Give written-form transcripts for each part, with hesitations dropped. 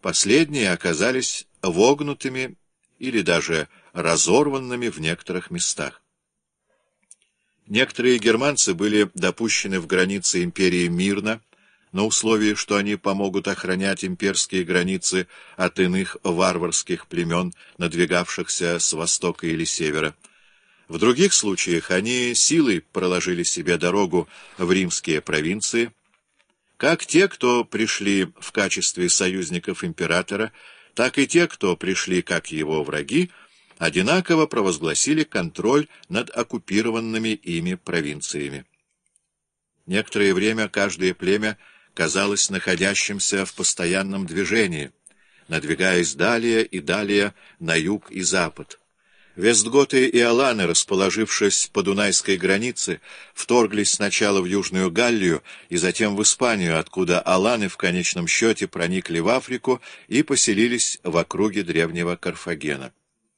Последние оказались вогнутыми или даже разорванными в некоторых местах. Некоторые германцы были допущены в границы империи мирно, на условии, что они помогут охранять имперские границы от иных варварских племен, надвигавшихся с востока или севера. В других случаях они силой проложили себе дорогу в римские провинции. Как те, кто пришли в качестве союзников императора, так и те, кто пришли как его враги, одинаково провозгласили контроль над оккупированными ими провинциями. Некоторое время каждое племя казалось находящимся в постоянном движении, надвигаясь далее и далее на юг и запад. Вестготы и аланы, расположившись по Дунайской границе, вторглись сначала в Южную Галлию и затем в Испанию, откуда аланы в конечном счете проникли в Африку и поселились в округе древнего Карфагена.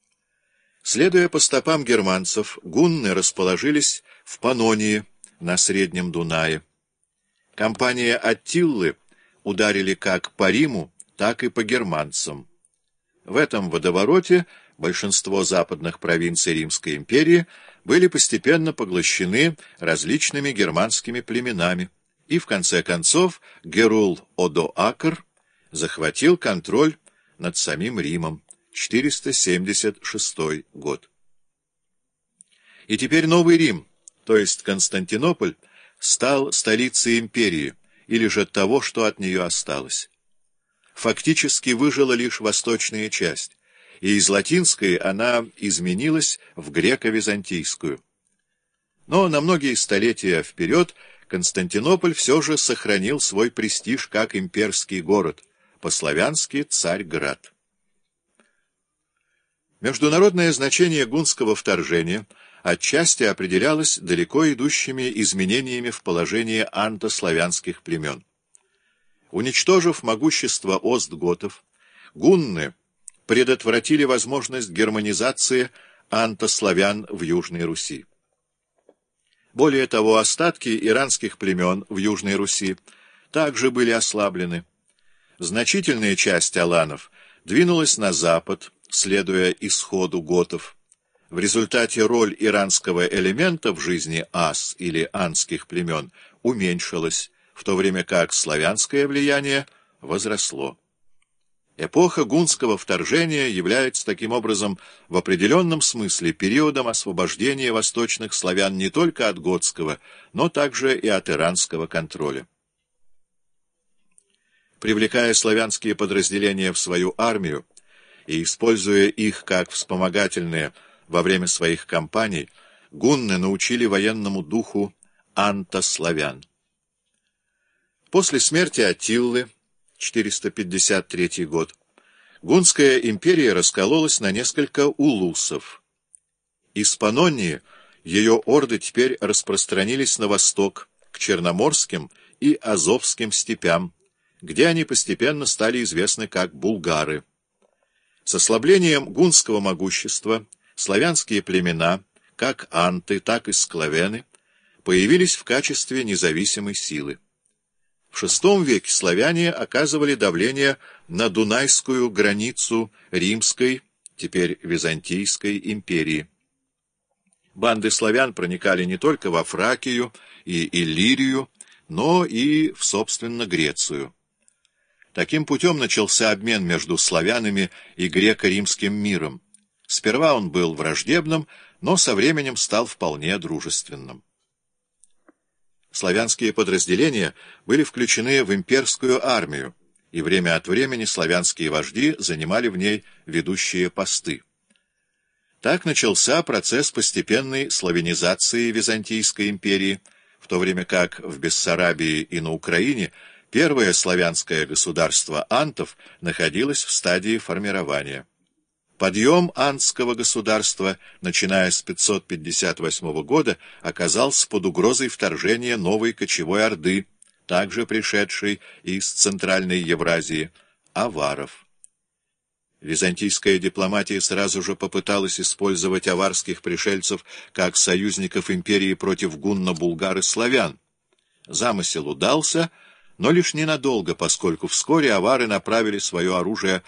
Следуя по стопам германцев, гунны расположились в Панонии на Среднем Дунае. Компания Аттиллы ударили как по Риму, так и по германцам. В этом водовороте большинство западных провинций Римской империи были постепенно поглощены различными германскими племенами, и в конце концов Герул-Одоакр захватил контроль над самим Римом. 476 год. И теперь Новый Рим, то есть Константинополь, стал столицей империи, или же того, что от нее осталось. Фактически выжила лишь восточная часть, и из латинской она изменилась в греко-византийскую. Но на многие столетия вперед Константинополь все же сохранил свой престиж как имперский город, по-славянски Царьград. Международное значение гунского вторжения отчасти определялось далеко идущими изменениями в положении антославянских племен. Уничтожив могущество остготов, гунны предотвратили возможность германизации антославян в Южной Руси. Более того, остатки иранских племен в Южной Руси также были ослаблены. Значительная часть аланов двинулась на запад, следуя исходу готов. В результате роль иранского элемента в жизни ас или анских племен уменьшилась, в то время как славянское влияние возросло. Эпоха гунского вторжения является таким образом в определенном смысле периодом освобождения восточных славян не только от готского, но также и от иранского контроля. Привлекая славянские подразделения в свою армию и используя их как вспомогательные во время своих кампаний, гунны научили военному духу антославян. После смерти Аттиллы, 453 год, гунская империя раскололась на несколько улусов. Из Панонии ее орды теперь распространились на восток, к Черноморским и Азовским степям, где они постепенно стали известны как булгары. С ослаблением гунского могущества славянские племена, как анты, так и склавены, появились в качестве независимой силы. В VI веке славяне оказывали давление на дунайскую границу Римской, теперь Византийской империи. Банды славян проникали не только во Фракию и Иллирию, но и в, собственно, Грецию. Таким путем начался обмен между славянами и греко-римским миром. Сперва он был враждебным, но со временем стал вполне дружественным. Славянские подразделения были включены в имперскую армию, и время от времени славянские вожди занимали в ней ведущие посты. Так начался процесс постепенной славянизации Византийской империи, в то время как в Бессарабии и на Украине первое славянское государство антов находилось в стадии формирования. Подъем антского государства, начиная с 558 года, оказался под угрозой вторжения новой кочевой орды, также пришедшей из Центральной Евразии, аваров. Византийская дипломатия сразу же попыталась использовать аварских пришельцев как союзников империи против гунно-булгар и славян. Замысел удался, но лишь ненадолго, поскольку вскоре авары направили свое оружие